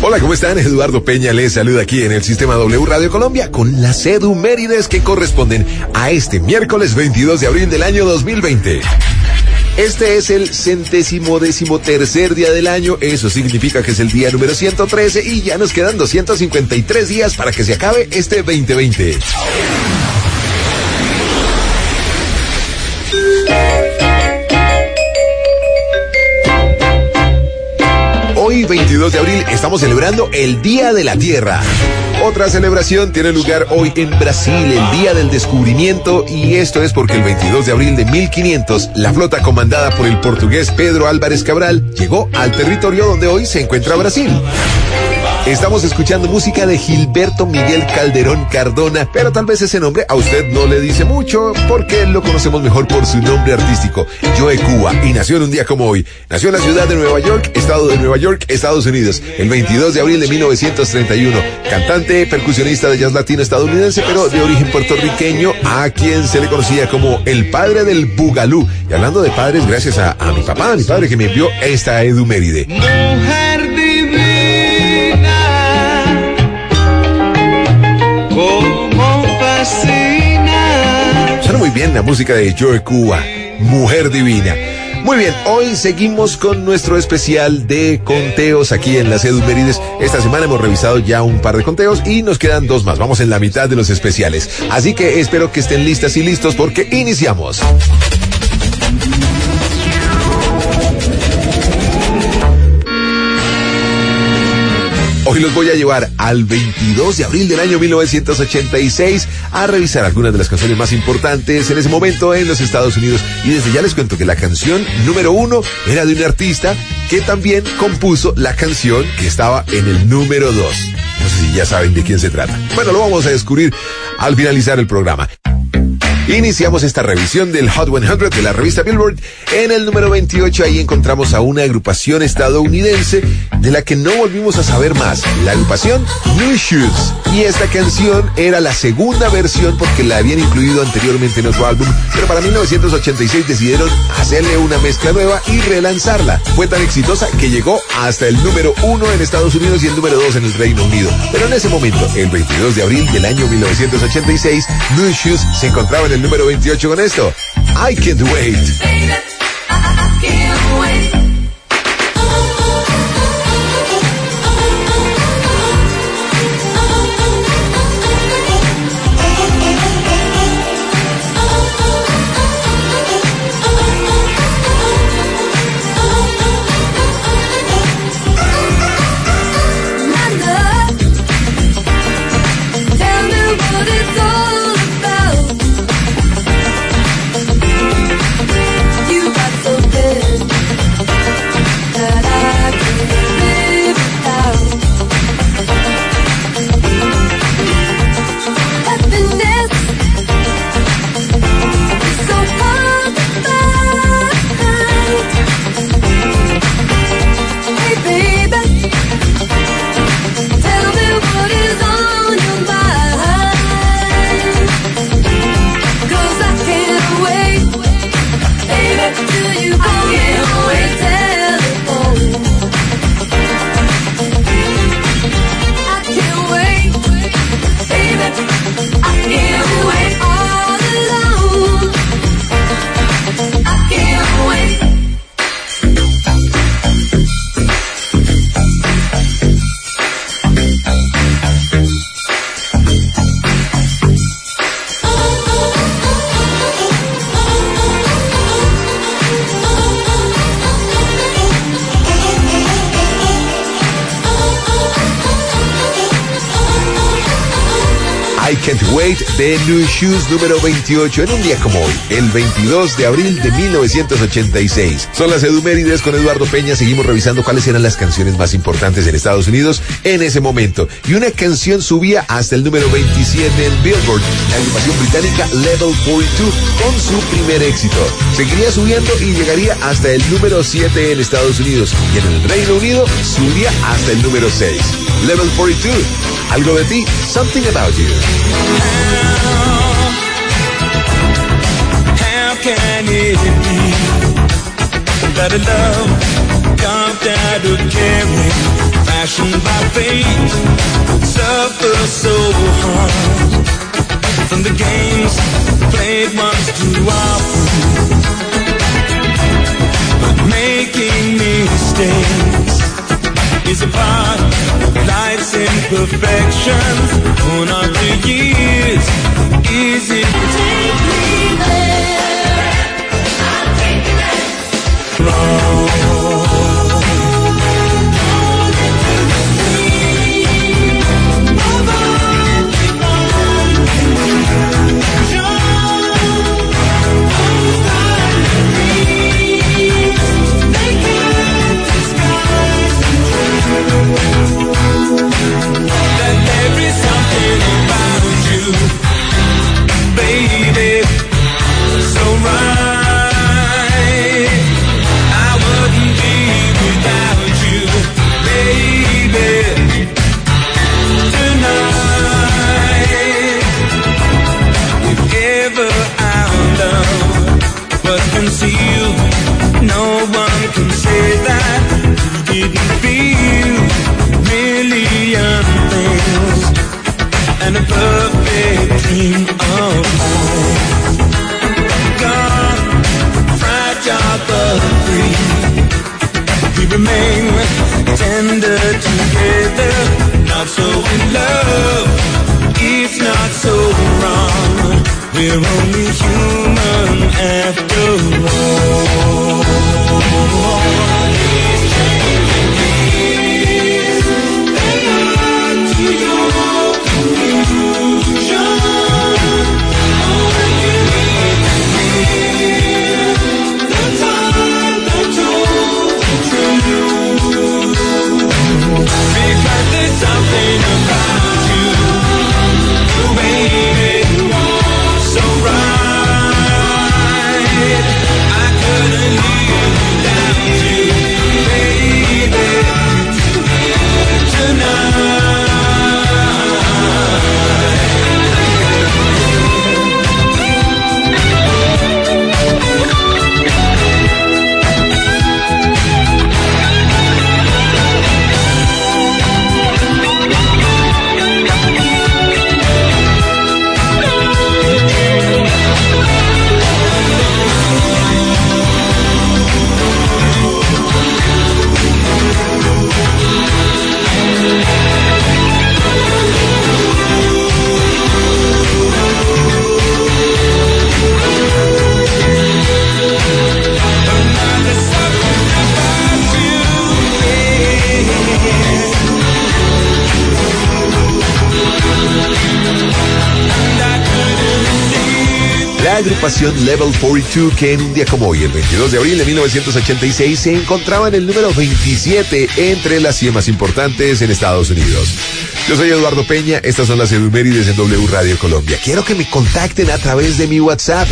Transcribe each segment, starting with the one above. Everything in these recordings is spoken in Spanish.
Hola, ¿cómo están? Eduardo Peña les saluda aquí en el Sistema W Radio Colombia con las edumérides que corresponden a este miércoles 22 de abril del año 2020. Este es el 113º día del año, eso significa que es el día número 113 y ya nos quedan 253 días para que se acabe este 2020. Hoy, 22 de abril, estamos celebrando el Día de la Tierra. Otra celebración tiene lugar hoy en Brasil, el Día del Descubrimiento, y esto es porque el 22 de abril de 1500, la flota comandada por el portugués Pedro Álvares Cabral llegó al territorio donde hoy se encuentra Brasil. Estamos escuchando música de Gilberto Miguel Calderón Cardona, pero tal vez ese nombre a usted no le dice mucho porque lo conocemos mejor por su nombre artístico, Joe Cuba, y nació en un día como hoy. Nació en la ciudad de Nueva York, estado de Nueva York, Estados Unidos, el 22 de abril de 1931. Cantante, percusionista de jazz latino estadounidense, pero de origen puertorriqueño, a quien se le conocía como el padre del bugalú. Y hablando de padres, gracias a mi padre que me envió esta eduméride. Mujer divina, como fascina. Suena muy bien la música de Joe Cuba, Mujer Divina. Muy bien, hoy seguimos con nuestro especial de conteos aquí en las edumérides. Esta semana hemos revisado ya un par de conteos y nos quedan dos más. Vamos en la mitad de los especiales. Así que espero que estén listas y listos porque iniciamos. Hoy los voy a llevar al 22 de abril del año 1986 a revisar algunas de las canciones más importantes en ese momento en los Estados Unidos. Y desde ya les cuento que la canción número 1 era de un artista que también compuso la canción que estaba en el número 2. No sé si ya saben de quién se trata. Bueno, lo vamos a descubrir al finalizar el programa. Iniciamos esta revisión del Hot 100 de la revista Billboard. En el número 28 ahí encontramos a una agrupación estadounidense de la que no volvimos a saber más, la agrupación New Shoes. Y esta canción era la segunda versión porque la habían incluido anteriormente en otro álbum, pero para 1986 decidieron hacerle una mezcla nueva y relanzarla. Fue tan exitosa que llegó hasta el número 1 en Estados Unidos y el número 2 en el Reino Unido. Pero en ese momento, el 22 de abril del año 1986, New Shoes se encontraba en el número 28 con esto, I Can't Wait. Baby, I can't wait. I Can't Wait de New Shoes número 28 en un día como hoy, el 22 de abril de 1986. Son las edumérides con Eduardo Peña. Seguimos revisando cuáles eran las canciones más importantes en Estados Unidos en ese momento. Y una canción subía hasta el número 27 en Billboard, la agrupación británica Level 42, con su primer éxito. Seguiría subiendo y llegaría hasta el número 7 en Estados Unidos. Y en el Reino Unido subiría hasta el número 6. Level 42, Algo de Ti, Something About You. How can it be that a love come down to carry, fashioned by stars. From the games played once too often, but making mistakes is a part of life's imperfections. Worn out the years, is it? Take me there, I'll take you there. Wrong? No one can say that you didn't feel million things and a perfect dream of home. Gone, fragile but free. We remain tender together, not so in love. It's not so wrong. We're only human after all. These changing years, they are to your conclusion. All you need to feel the time that told the truth. Because there's something about you, baby. So right, I couldn't live without you, baby. Tonight. La agrupación Level 42, que en un día como hoy, el 22 de abril de 1986, se encontraba en el número 27 entre las 100 más importantes en Estados Unidos. Yo soy Eduardo Peña, estas son las efemérides en W Radio Colombia. Quiero que me contacten a través de mi WhatsApp,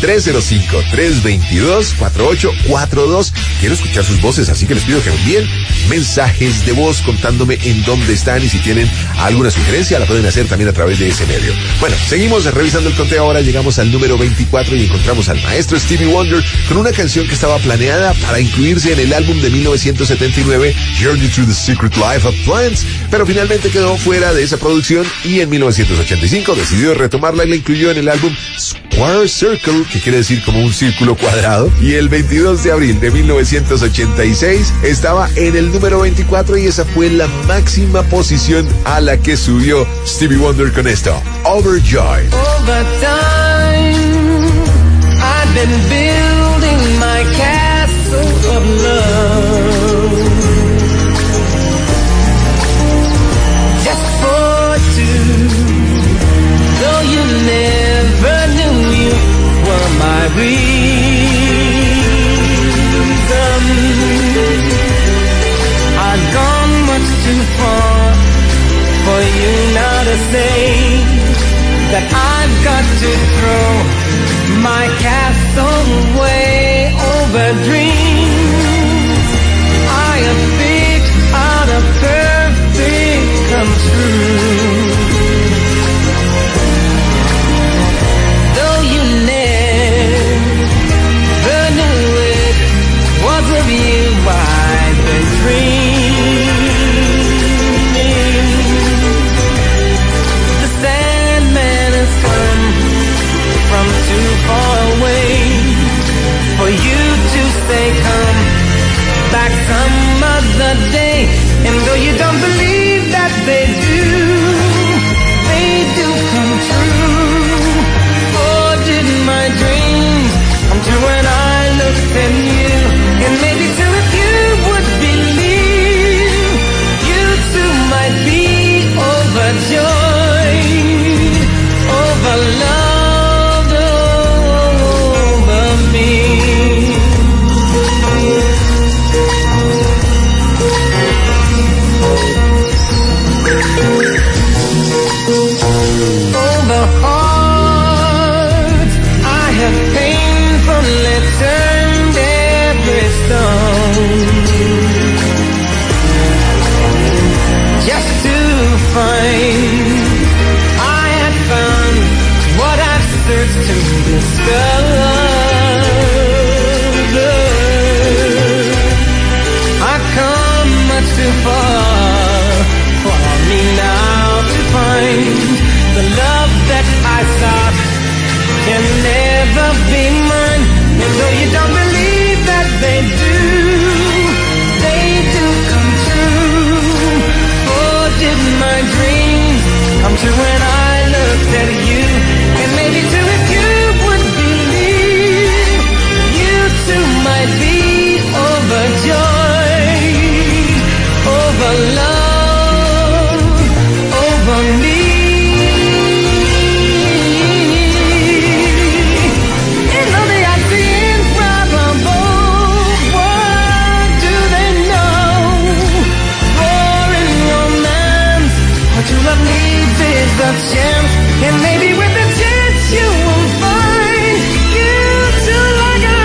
305-322-4842. Quiero escuchar sus voces, así que les pido que me envíen mensajes de voz contándome en dónde están y si tienen alguna sugerencia la pueden hacer también a través de ese medio. Bueno, seguimos revisando el conteo, ahora llegamos al número 24 y encontramos al maestro Stevie Wonder con una canción que estaba planeada para incluirse en el álbum de 1979, Journey to the Secret Life of Plants, pero finalmente quedó fuera de esa producción y en 1985 decidió retomarla y la incluyó en el álbum Square Circle, que quiere decir como un círculo cuadrado, y el 22 de abril de 1986 estaba en el número 24 y esa fue la máxima posición a la que subió Stevie Wonder con esto, Overjoyed. Over time, I've been building my castle of love. Just for two, though you never knew you were my reason. I've gone much too far for you now to say that I've got to throw my castle away over dreams I have picked out of perfect come true. Though you never knew it was of you I've been dreaming. The sand don't believe that they do. They do come true. Oh, did my dreams come true when I looked at you? And maybe too if you would believe, you too might be overjoyed, over love, over me. In love they are improbable. What do they know? For in romance, what you love needs is a chance. And maybe with a chance you will find you too like I,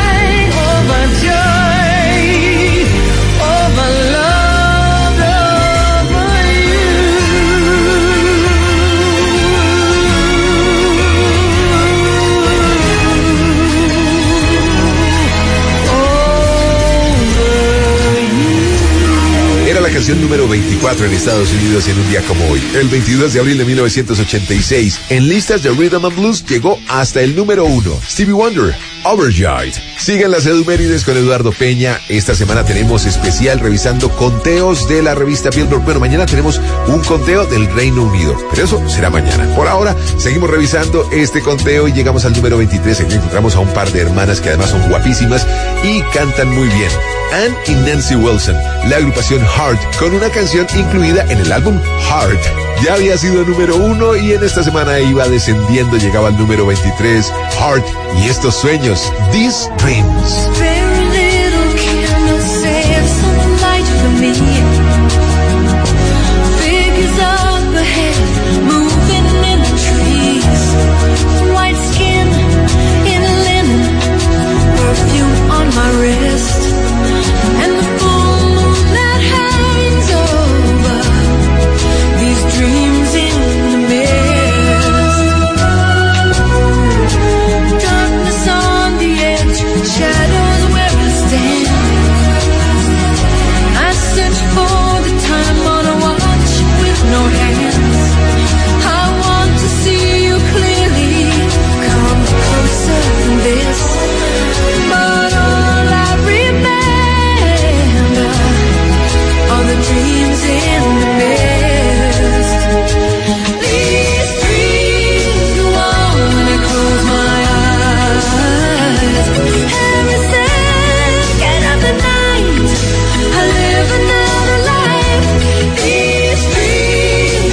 overjoyed, over love, over you. Era la canción número 24 en Estados Unidos en un día como hoy, el 22 de abril de 1986. En listas de Rhythm and Blues llegó hasta el número 1. Stevie Wonder, Overjoyed. Sigan las Edumérides con Eduardo Peña. Esta semana tenemos especial revisando conteos de la revista Billboard. Bueno, mañana tenemos un conteo del Reino Unido, pero eso será mañana. Por ahora, seguimos revisando este conteo y llegamos al número 23. Aquí encontramos a un par de hermanas que además son guapísimas y cantan muy bien. Ann y Nancy Wilson, la agrupación Heart, con una canción incluida en el álbum Heart. Ya había sido número 1 y en esta semana iba descendiendo, llegaba al número 23, Heart y estos sueños, These Dreams. Very little can I say of some light for me. Figures up ahead, moving in the trees. White skin in linen, perfume on my wrist. And the full moon that hangs over these dreams in the mist. Darkness on the edge, shadows where I stand. I search for the time on a watch with no hands. I want to see you clearly, come closer than this. But all I remember are the dreams in the mist. These dreams go on when I close my eyes. Every second of the night, I live another life. These dreams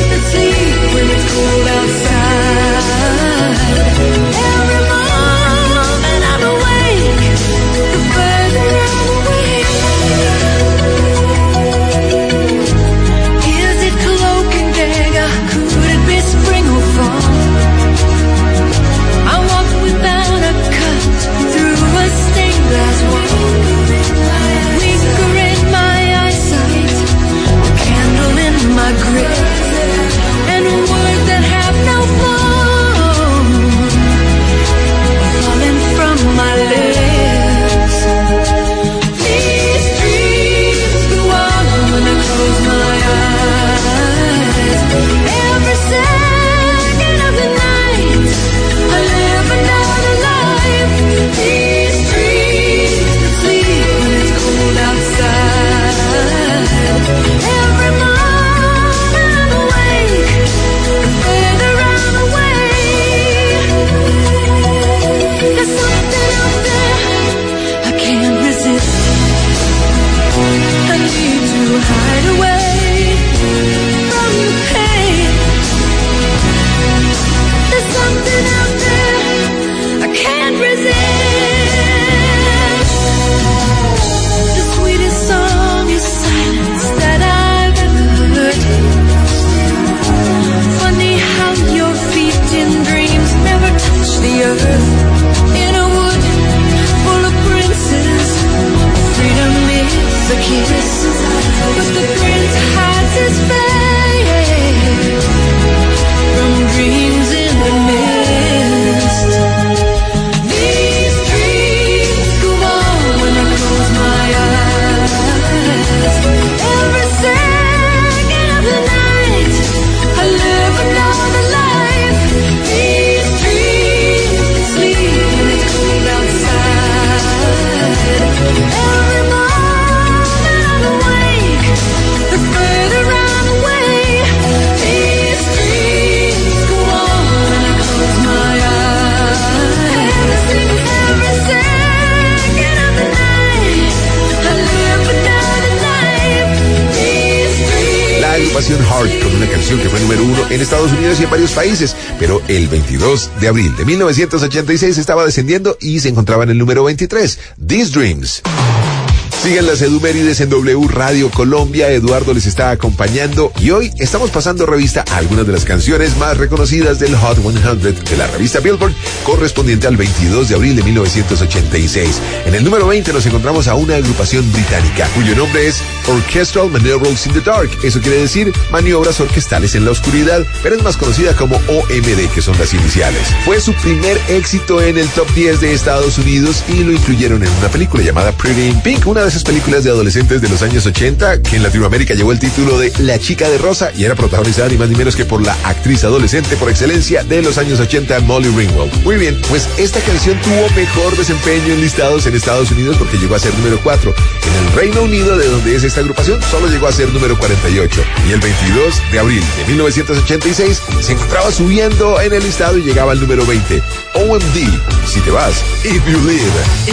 agrupación Heart con una canción que fue número 1 en Estados Unidos y en varios países, pero el 22 de abril de 1986 estaba descendiendo y se encontraba en el número 23, These Dreams. Sigan las Edumérides en W Radio Colombia. Eduardo les está acompañando y hoy estamos pasando revista a algunas de las canciones más reconocidas del Hot 100 de la revista Billboard, correspondiente al 22 de abril de 1986. En el número 20 nos encontramos a una agrupación británica cuyo nombre es Orchestral Maneuvers in the Dark. Eso quiere decir maniobras orquestales en la oscuridad, pero es más conocida como OMD, que son las iniciales. Fue su primer éxito en el top 10 de Estados Unidos y lo incluyeron en una película llamada Pretty in Pink, una de esas películas de adolescentes de los años 80 que en Latinoamérica llevó el título de La chica de rosa y era protagonizada ni más ni menos que por la actriz adolescente por excelencia de los años 80, Molly Ringwald. Muy bien, pues esta canción tuvo mejor desempeño en listados en Estados Unidos porque llegó a ser número 4. En el Reino Unido, de donde es esta agrupación, solo llegó a ser número 48. Y el 22 de abril de 1986 se encontraba subiendo en el listado y llegaba al número 20. OMD, Si te vas, If You Leave.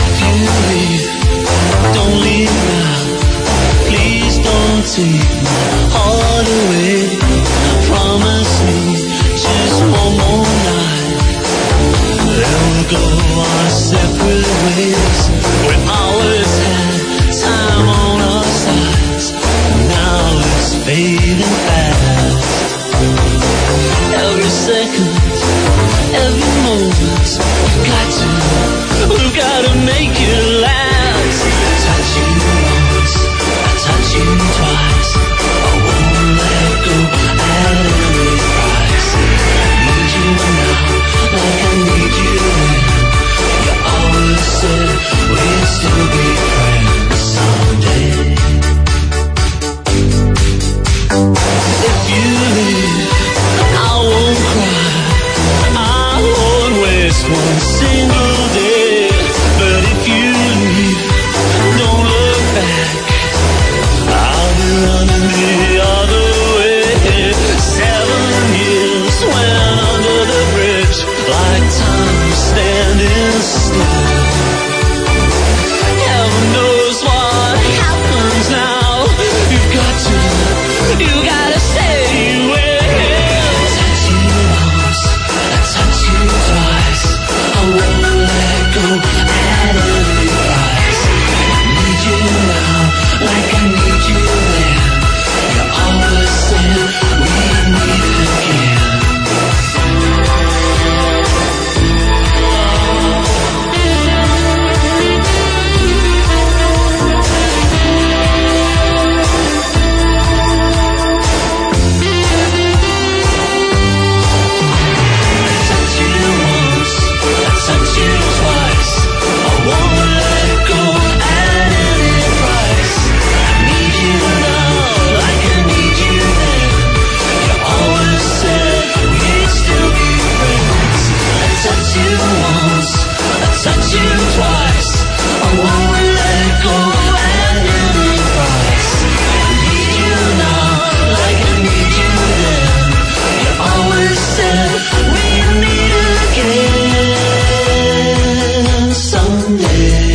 Don't leave now, please don't take my heart away. Promise me just one more night, then we'll go our separate ways. We always had time on our sides, now it's fading fast. Every second, every moment, we've got to make it last. Touch you once, I touch you twice. I won't let go at any price. I need you now, like I need you then. You always said we'd still be friends someday. If you leave, I won't cry, I won't waste one single day. But if you leave, don't look back, I'll be running the other way. 7 years went under the bridge, like time standing still. Heaven knows what happens now. You gotta say you will. Touch you once, I touch you twice. I won't let go at any price. Need you now, like I need you then. You always said we'd meet again. Touch you once, I touch you twice. I won't let go at any price. I need you now, like I need you then. You always said we'd still be friends. I touch you once, I touch you twice. I won't let go at any price. I need you now, like I need you then. You always said we'd meet again someday.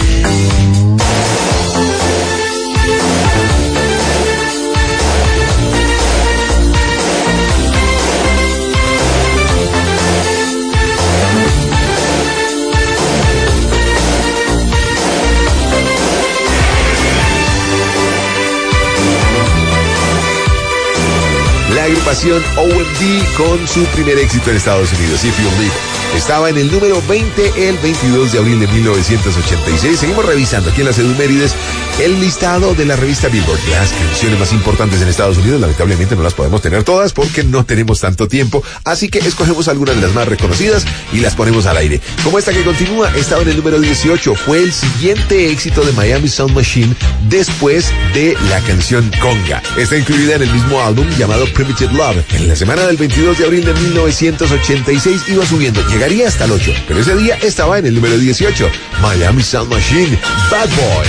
La agrupación OMD con su primer éxito en Estados Unidos, If You Leave. Estaba en el número 20 el 22 de abril de 1986. Seguimos revisando aquí en las Edumérides el listado de la revista Billboard. Las canciones más importantes en Estados Unidos, lamentablemente no las podemos tener todas porque no tenemos tanto tiempo, así que escogemos algunas de las más reconocidas y las ponemos al aire. Como esta que continúa, estaba en el número 18. Fue el siguiente éxito de Miami Sound Machine después de la canción Conga. Está incluida en el mismo álbum llamado Primitive Love. En la semana del 22 de abril de 1986 iba subiendo, llegaría hasta el 8, pero ese día estaba en el número 18. Miami Sound Machine, Bad Boy.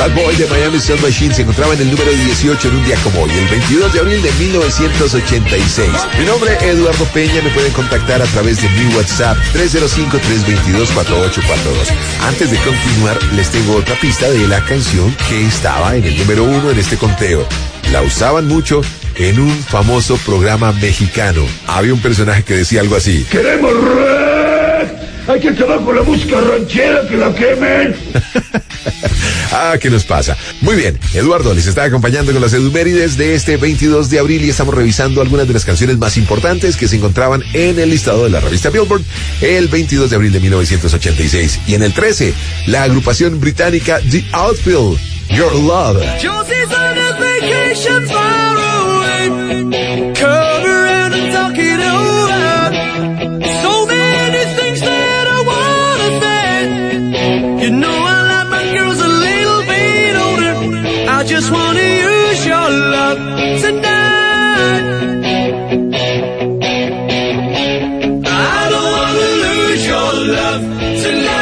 Bad Boy de Miami Sound Machine se encontraba en el número 18 en un día como hoy, el 22 de abril de 1986. Mi nombre es Eduardo Peña, me pueden contactar a través de mi WhatsApp 305-322-4842. Antes de continuar, les tengo otra pista de la canción que estaba en el número 1 en este conteo. La usaban mucho en un famoso programa mexicano. Había un personaje que decía algo así: ¡Queremos rock! Hay que acabar con la música ranchera, que la quemen. ¿Qué nos pasa? Muy bien, Eduardo les está acompañando con las efemérides de este 22 de abril y estamos revisando algunas de las canciones más importantes que se encontraban en el listado de la revista Billboard el 22 de abril de 1986. Y en el 13, la agrupación británica The Outfield, Your Love. Josie's on a vacation far away. Come around and talk it over. So many things that I wanna say. You know I like my girls a little bit older. I just wanna use your love tonight. I don't wanna lose your love tonight.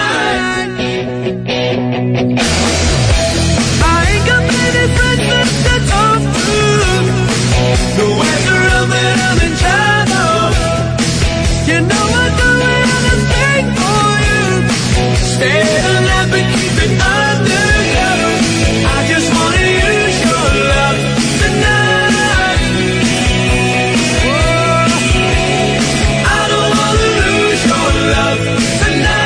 No answer around that I'm in trouble. You know I do anything for you. Stay alive and keep it undercover. I just wanna use your love tonight. Oh, I don't wanna lose your love tonight.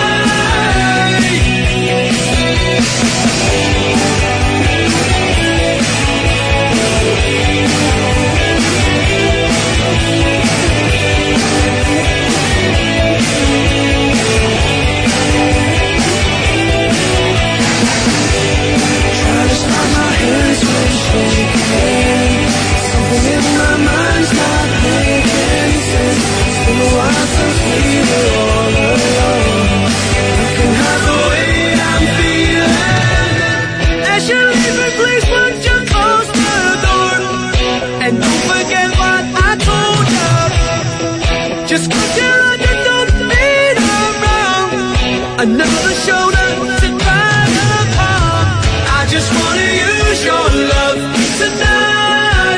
Something in my mind's not making sense. It's been a while since we were all alone. You can have the way I'm feeling. As you leave the place, would you close the door? And don't forget what I told you. Just cause you're under, don't beat around. Another shoulder to cry upon. I just wanna use your love tonight.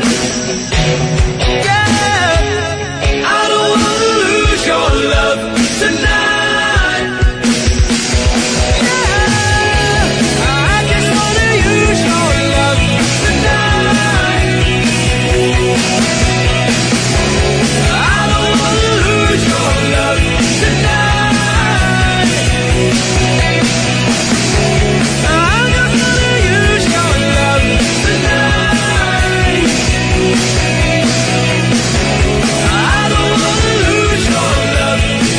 Yeah, I don't wanna lose your love tonight. Yeah, I just wanna use your love tonight. I don't wanna lose your love tonight. I'm just gonna use your love tonight. I don't wanna lose your love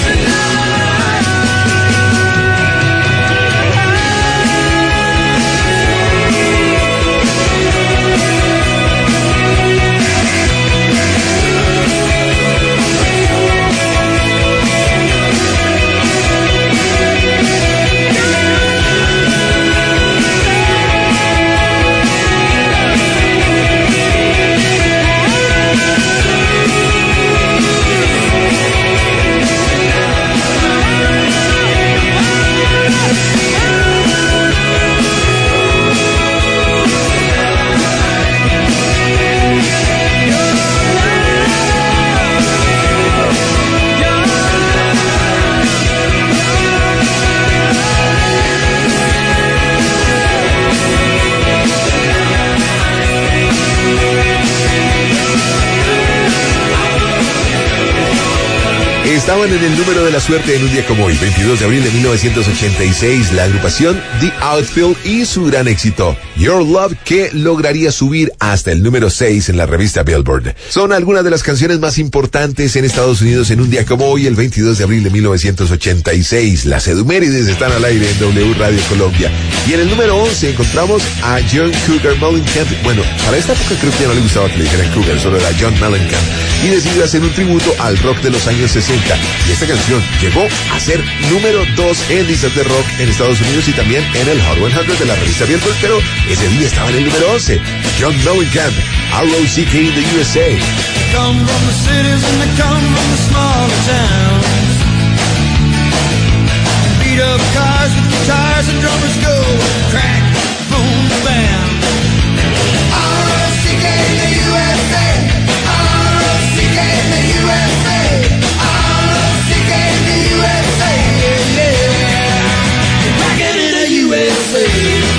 Estaban en el número de la suerte en un día como hoy, 22 de abril de 1986, la agrupación The Outfield y su gran éxito, Your Love, que lograría subir hasta el número 6 en la revista Billboard. Son algunas de las canciones más importantes en Estados Unidos en un día como hoy, el 22 de abril de 1986. Las efemérides están al aire en W Radio Colombia. Y en el número 11 encontramos a John Cougar Mellencamp. Bueno, para esta época creo que ya no le gustaba que le dijeran Cougar, solo era John Mellencamp. Y decidió hacer un tributo al rock de los años 60. Y esta canción llegó a ser número 2 en listas de rock en Estados Unidos y también en el Hot 100 de la revista Billboard, pero ese día estaba en el número 11. John Mellencamp, R.O.C.K. in the USA. Come from the cities and they come from the smaller towns. Beat up cars with guitars and drummers go crack, boom bam. R-O-C-K in the USA. R-O-C-K in the USA. R-O-C-K in the USA. Yeah, yeah. Rockin' in the USA.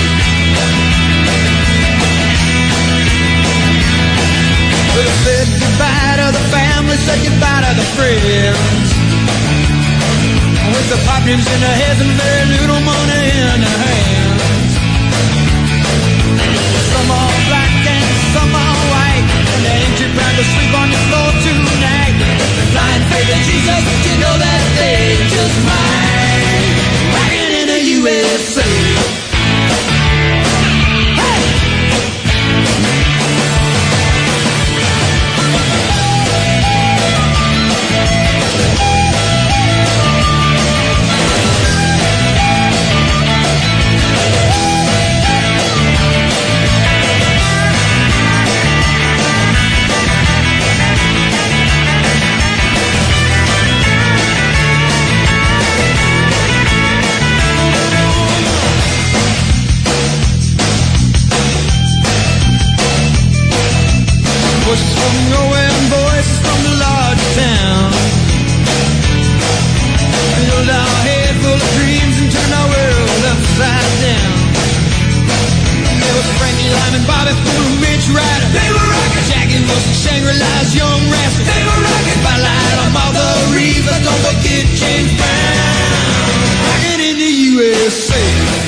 We said goodbye to the family, said goodbye to the friends. With the problems in their heads and very little money in their hands. Some are black and some are white, and they ain't too proud to sleep on the floor tonight. The blind faith in Jesus, you know that they just might. Rockin' in the USA. Voices from nowhere and voices from the large town. Filled our head full of dreams and turned our world upside down. There was Frankie Lyman, Bobby Poole, Mitch Ryder. They were rockin'. Jackie Wilson, Shangri-La's Young Rascals. They were rockin'. Spotlight on Martha Reeves, but don't forget James Brown. Rockin' in the USA.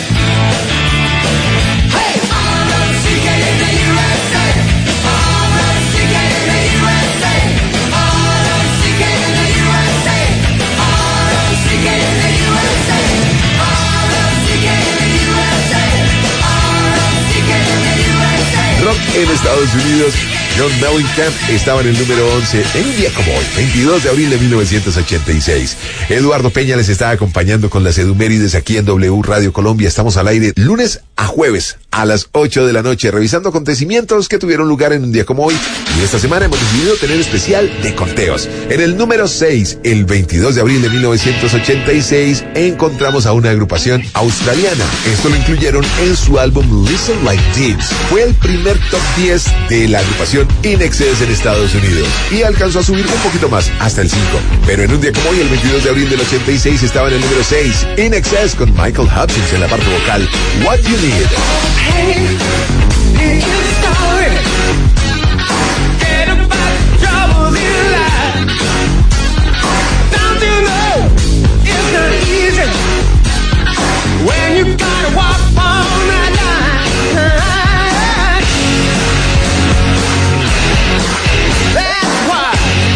Hey! R-O-C-K in the USA. R-O-C-K in the USA. R-O-C-K in the USA. R-O-C-K in the USA. R-O-C-K in the USA. R-O-C-K in the USA. Rock en Estados Unidos. John Mellencamp estaba en el número 11 en un día como hoy, 22 de abril de 1986. Eduardo Peña les está acompañando con las Edumérides aquí en W Radio Colombia. Estamos al aire lunes a jueves a las 8 de la noche, revisando acontecimientos que tuvieron lugar en un día como hoy. Y esta semana hemos decidido tener especial de conteos. En el número 6, el 22 de abril de 1986, encontramos a una agrupación australiana. Esto lo incluyeron en su álbum Listen Like Thieves. Fue el primer top 10 de la agrupación In Excess en Estados Unidos y alcanzó a subir un poquito más, hasta el 5. Pero en un día como hoy, el 22 de abril del 86, estaba en el número 6, In Excess con Michael Hutchins en la parte vocal, What You Need. Hey, here's your story. Get about the troubles in life. Don't you know it's not easy when you gotta walk on that line. That's why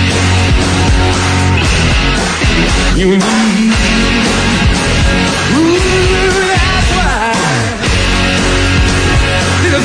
you need. Ooh, that's why.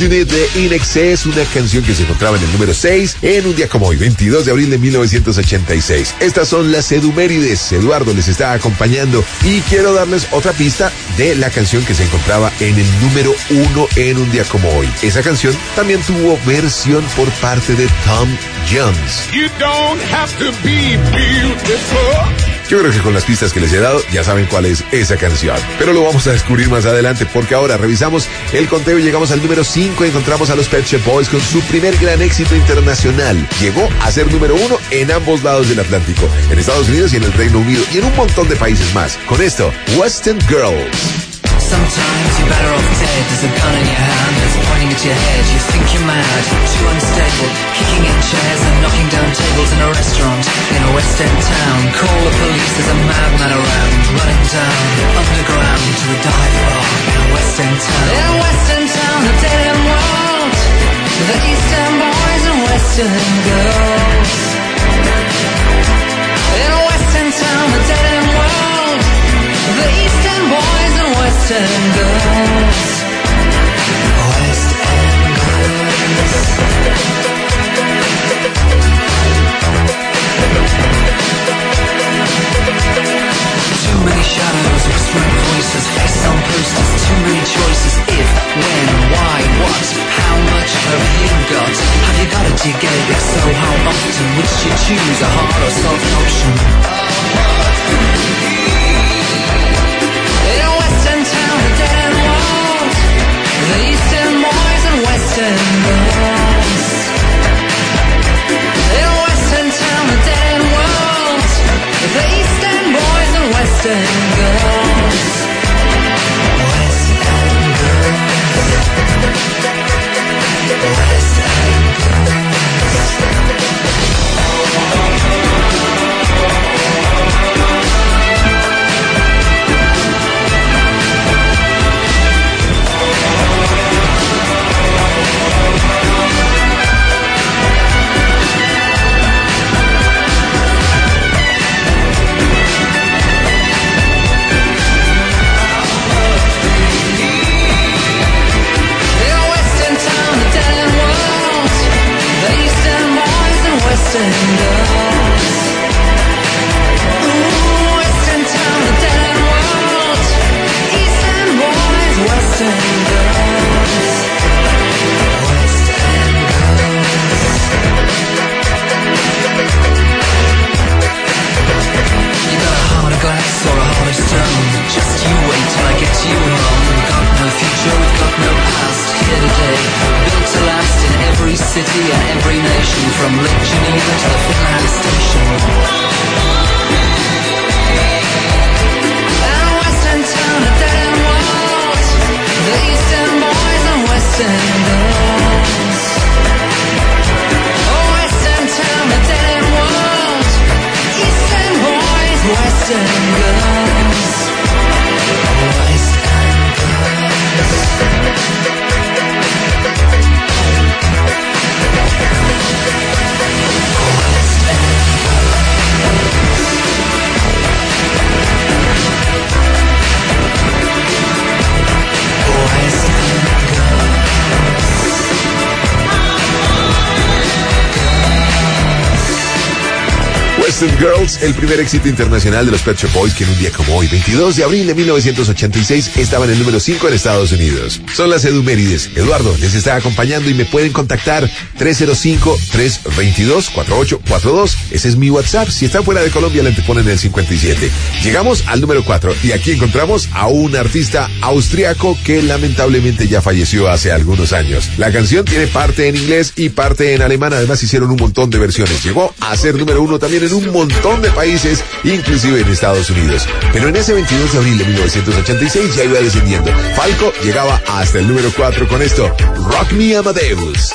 Unit de INXS, una canción que se encontraba en el número 6 en un día como hoy, 22 de abril de 1986. Estas son las Edumérides. Eduardo les está acompañando y quiero darles otra pista de la canción que se encontraba en el número 1 en un día como hoy. Esa canción también tuvo versión por parte de Tom Jones. You don't have to be beautiful. Yo creo que con las pistas que les he dado ya saben cuál es esa canción. Pero lo vamos a descubrir más adelante porque ahora revisamos el conteo y llegamos al número 5. Encontramos a los Pet Shop Boys con su primer gran éxito internacional. Llegó a ser número 1 en ambos lados del Atlántico, en Estados Unidos y en el Reino Unido y en un montón de países más. Con esto, Western Girls. Sometimes you're better off dead. There's a gun in your hand that's pointing at your head. You think you're mad, too unstable, kicking in chairs and knocking down tables in a restaurant in a West End town. Call the police, there's a madman around, running down underground to a dive bar in a West End town. In a West End town, a dead end world, the Eastern boys and Western girls. In a West End town, a dead end world, the Eastern boys and Western girls. West End girls. Too many shadows, whispering voices, faces on posters, too many choices. If, when, why, what, how much have you got? Have you got it, do you get it? If so, how often? Which you choose, a hard or soft option? In a Western town, a dead end world, the Eastern boys and Western girls. In a Western town, a dead end world, the Eastern boys and Western girls. Western girls. Western girls. Western girls. Ooh, Western town, a dead end world. Eastern boys, Western girls. Western girls. You got a heart of glass or a heart of stone. Just you wait till I get you home. We've got no future, we've got no past. Here today, built to last in every city and every nation, from Lake Geneva to the Finland station. And a Western town, a dead end world, the Eastern boys and Western girls. A Western town, a dead end world, Eastern boys, Western girls. Western girls. Western Girls, el primer éxito internacional de los Pet Shop Boys, que en un día como hoy, 22 de abril de 1986, estaba en el número 5 en Estados Unidos. Son las Edumérides. Eduardo les está acompañando y me pueden contactar 305-322-4842. Ese es mi WhatsApp. Si están fuera de Colombia, le anteponen el 57. Llegamos al número 4 y aquí encontramos a un artista austriaco que lamentablemente ya falleció hace algunos años. La canción tiene parte en inglés y parte en alemán. Además hicieron un montón de versiones. Llegó a ser número 1 también en un montón de países, inclusive en Estados Unidos. Pero en ese 22 de abril de 1986 ya iba descendiendo. Falco llegaba hasta el número 4 con esto, Rock Me Amadeus.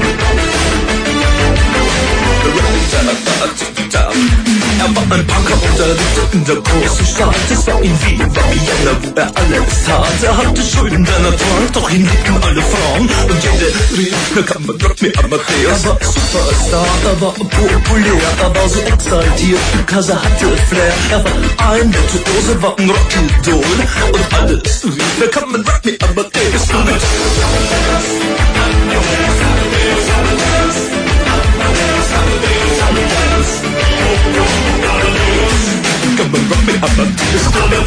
Ein Punker der lebte in der großen Stadt. Es war in Wien, war Vienna, wo alles tat. Hatte Schulden, denn trank, doch ihn liebten alle Frauen. Und jede rief, na kann man Rock me Amadeus. Er war Superstar, er war populär, er war so exaltiert, because er hatte Flair. Er war ein Virtuose, war ein Rockidol. Und alles rief, na kann man Rock me Amadeus. Come on, rock me, Amadeus.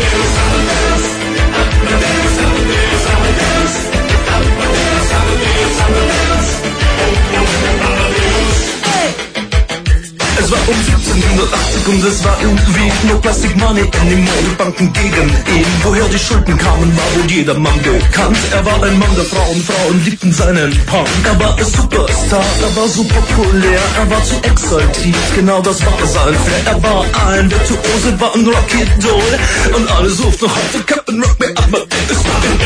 Es war um 1780 und es war irgendwie no Plastic Money in den Modebanken gegen ihn. Woher die Schulden kamen, war wohl jedermann bekannt. Er war ein Mann der Frauen, Frauen liebten seinen Punk. Er war ein Superstar, er war so populär, er war zu exaltiert, genau das war sein Flair. Er war ein Virtuose, war ein Rockidol und alle suchten noch heute Captain Rock me Amadeus.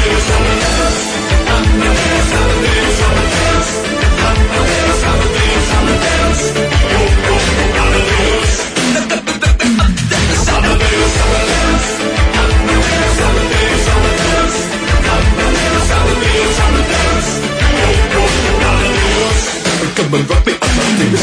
Come on, rock me, Amadeus.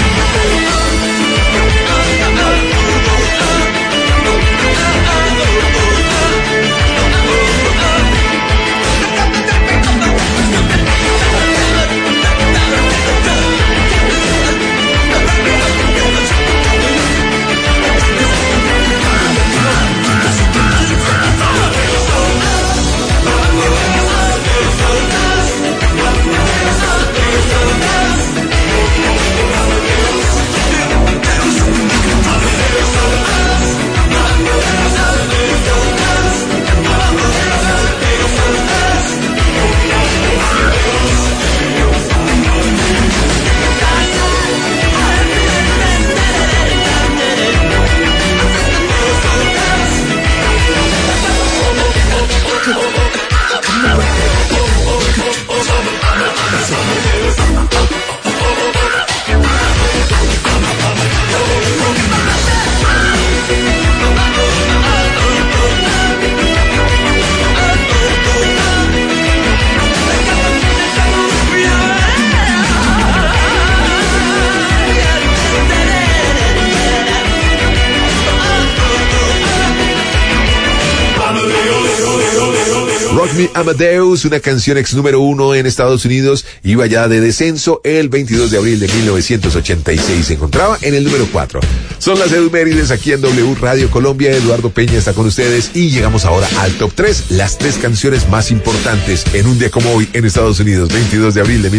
Rock Me Amadeus, una canción ex número 1 en Estados Unidos, iba ya de descenso el 22 de abril de 1986. Se encontraba en el número 4. Son las efemérides aquí en W Radio Colombia. Eduardo Peña está con ustedes y llegamos ahora al top 3, las 3 canciones más importantes en un día como hoy en Estados Unidos, 22 de abril de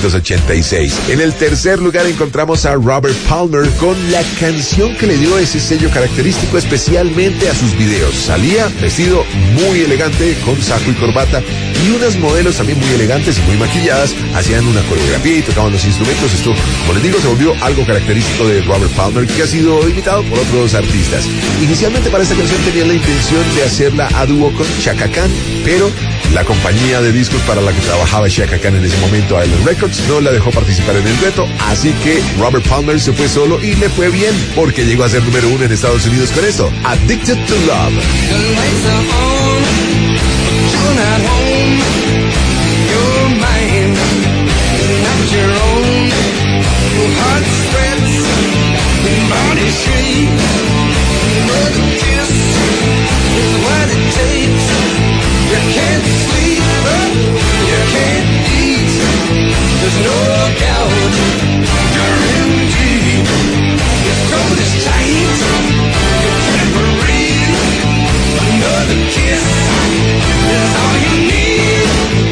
1986. En el tercer lugar encontramos a Robert Palmer con la canción que le dio ese sello característico especialmente a sus videos. Salía vestido muy elegante con saco y corbata y unas modelos también muy elegantes y muy maquilladas hacían una coreografía y tocaban los instrumentos. Esto, como les digo, se volvió algo característico de Robert Palmer, que ha sido imitado por otros artistas. Inicialmente para esta canción tenía la intención de hacerla a dúo con Chaka Khan, pero la compañía de discos para la que trabajaba Chaka Khan en ese momento, Island Records, no la dejó participar en el dueto, así que Robert Palmer se fue solo y le fue bien porque llegó a ser número 1 en Estados Unidos con esto, Addicted to Love. You're not home, you're mine, not your own. Heart spreads, body shake, another kiss is what it takes. You can't sleep, you can't eat, there's no doubt you're in deep. Your throat is tight, you can't breathe, another kiss is all you need.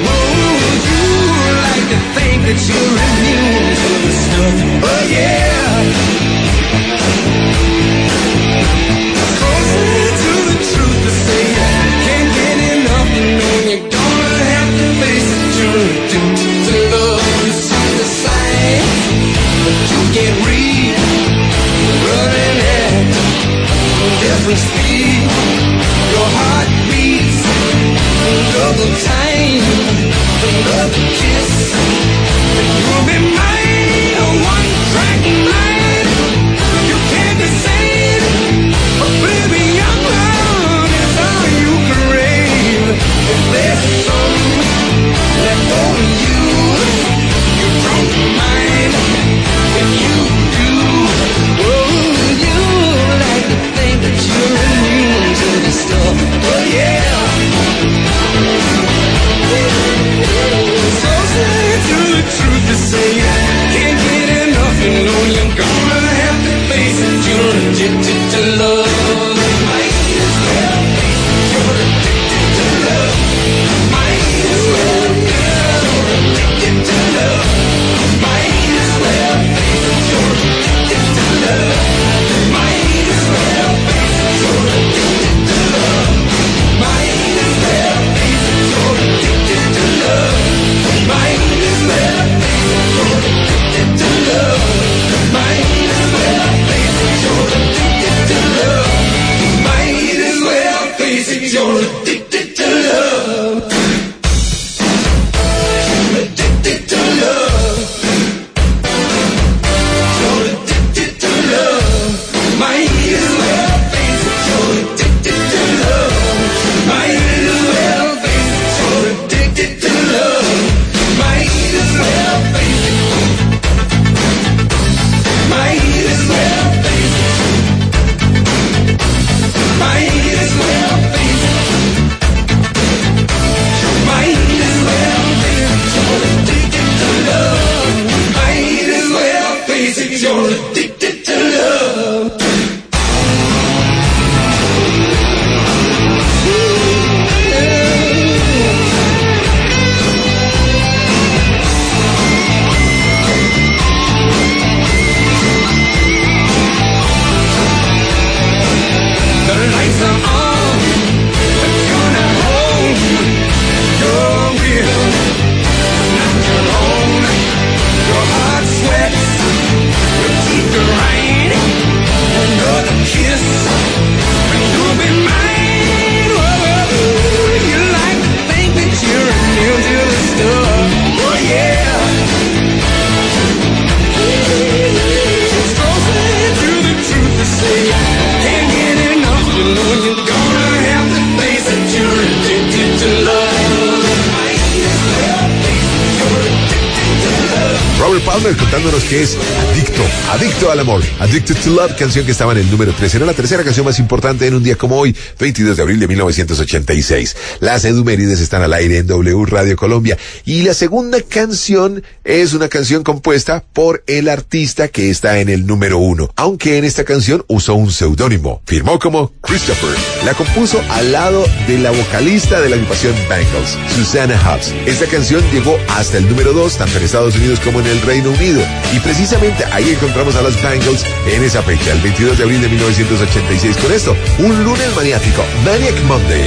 Palmer contándonos que es adicto al amor. Addicted to Love, canción que estaba en el número 3. Era la tercera canción más importante en un día como hoy, 22 de abril de 1986. Las Edumérides están al aire en W Radio Colombia. Y la segunda canción es una canción compuesta por el artista que está en el número 1. Aunque en esta canción usó un seudónimo. Firmó como Christopher. La compuso al lado de la vocalista de la agrupación Bangles, Susanna Hoffs. Esta canción llegó hasta el número 2, tanto en Estados Unidos como en el Reino Unido. Y precisamente ahí encontramos a los Bangles en esa fecha, el 22 de abril de 1986. Con esto, un lunes maniático, Maniac Monday.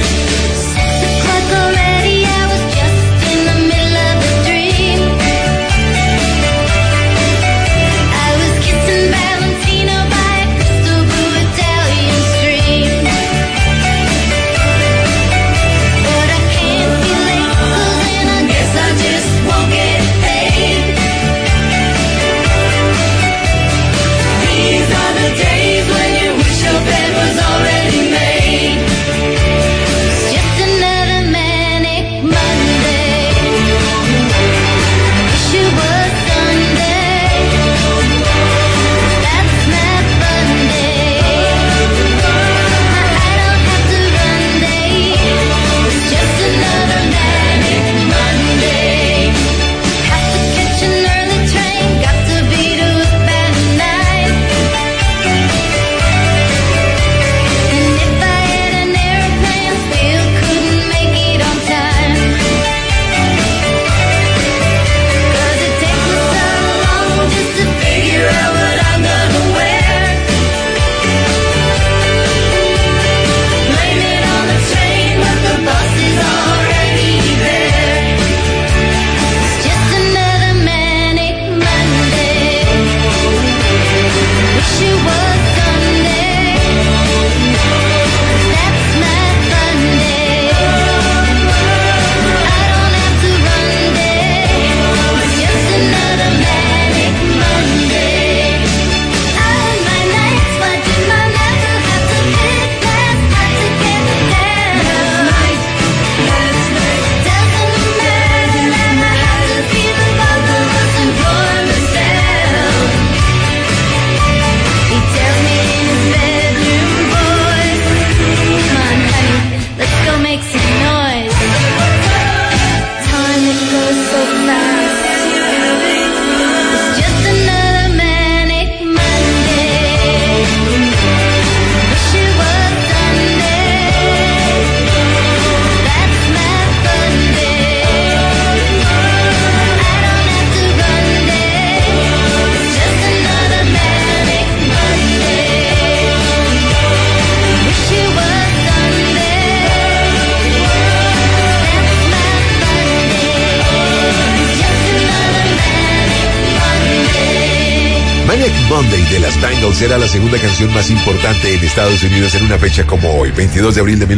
Monday de las Bangles era la segunda canción más importante en Estados Unidos en una fecha como hoy, 22 de abril de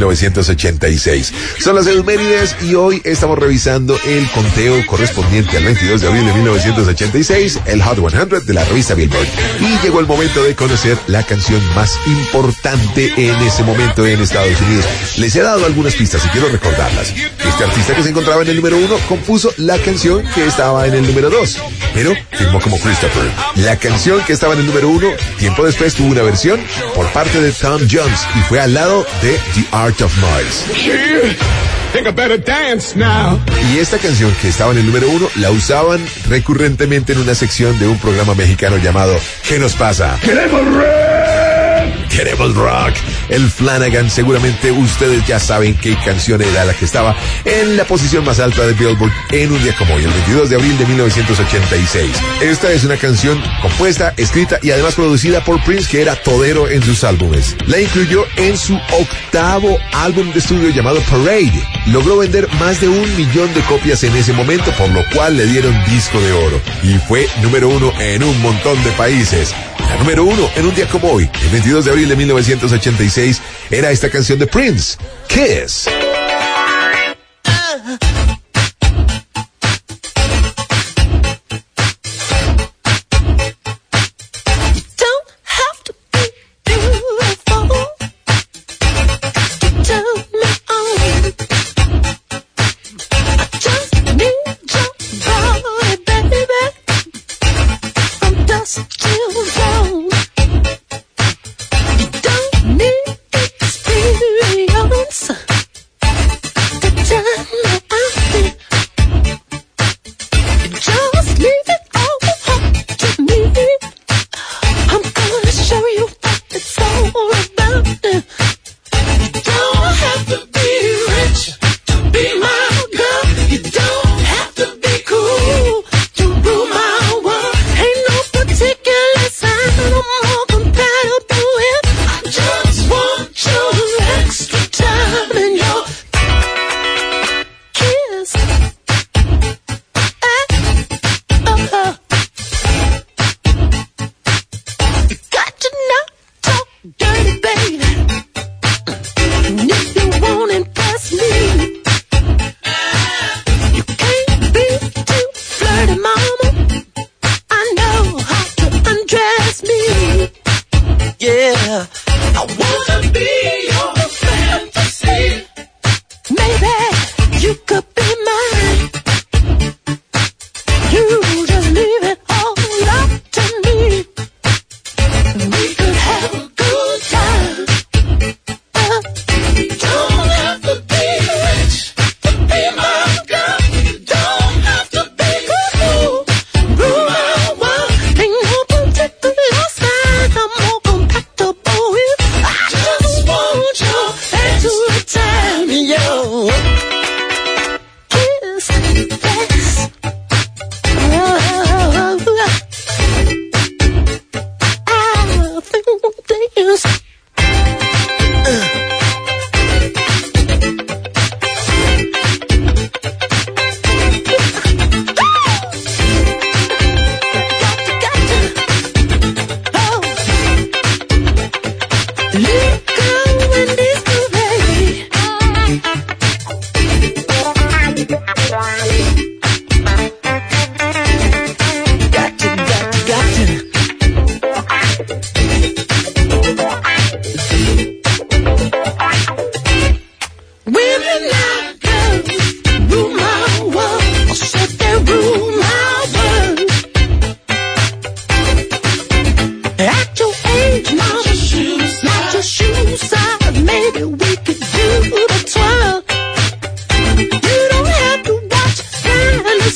1986. Son las Edumérides y hoy estamos revisando el conteo correspondiente al 22 de abril de 1986, el Hot 100 de la revista Billboard. Y llegó el momento de conocer la canción más importante en ese momento en Estados Unidos. Les he dado algunas pistas y quiero recordarlas. Este artista que se encontraba en el número 1 compuso la canción que estaba en el número 2, pero firmó como Christopher. La canción que estaba en el número 1, tiempo después tuvo una versión por parte de Tom Jones y fue al lado de The Art of Noise. Think I better dance now. Y esta canción que estaba en el número 1 la usaban recurrentemente en una sección de un programa mexicano llamado ¿Qué nos pasa? ¡Queremos rock! Queremos rock. El Flanagan, seguramente ustedes ya saben qué canción era la que estaba en la posición más alta de Billboard en un día como hoy, el 22 de abril de 1986. Esta es una canción compuesta, escrita y además producida por Prince, que era todero en sus álbumes. La incluyó en su octavo álbum de estudio llamado Parade. Logró vender más de 1 millón de copias en ese momento, por lo cual le dieron disco de oro. Y fue número 1 en un montón de países. La número 1 en un día como hoy, el 22 de abril de 1986, era esta canción de Prince, Kiss.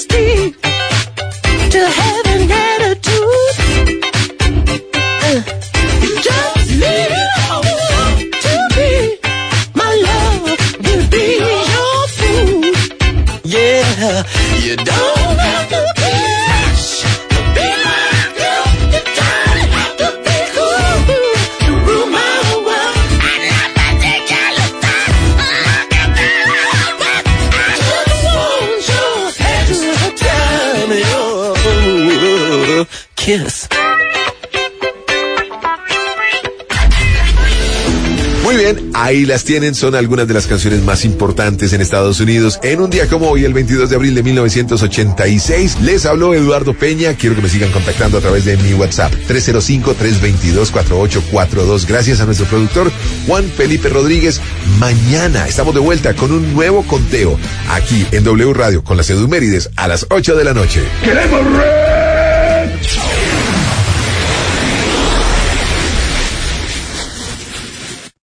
nasty to have an attitude. Just leave it all to be. My love will be your food. Yeah, you don't have to be rich to be my girl. You don't have to be cool to rule my world. I never take your look back. I just want your extra time, your kiss. Muy bien, ahí las tienen, son algunas de las canciones más importantes en Estados Unidos. En un día como hoy, el 22 de abril de 1986, les habló Eduardo Peña. Quiero que me sigan contactando a través de mi WhatsApp, 305-322-4842. Gracias a nuestro productor, Juan Felipe Rodríguez. Mañana estamos de vuelta con un nuevo conteo, aquí en W Radio, con las Edumérides, a las 8 de la noche. ¡Queremos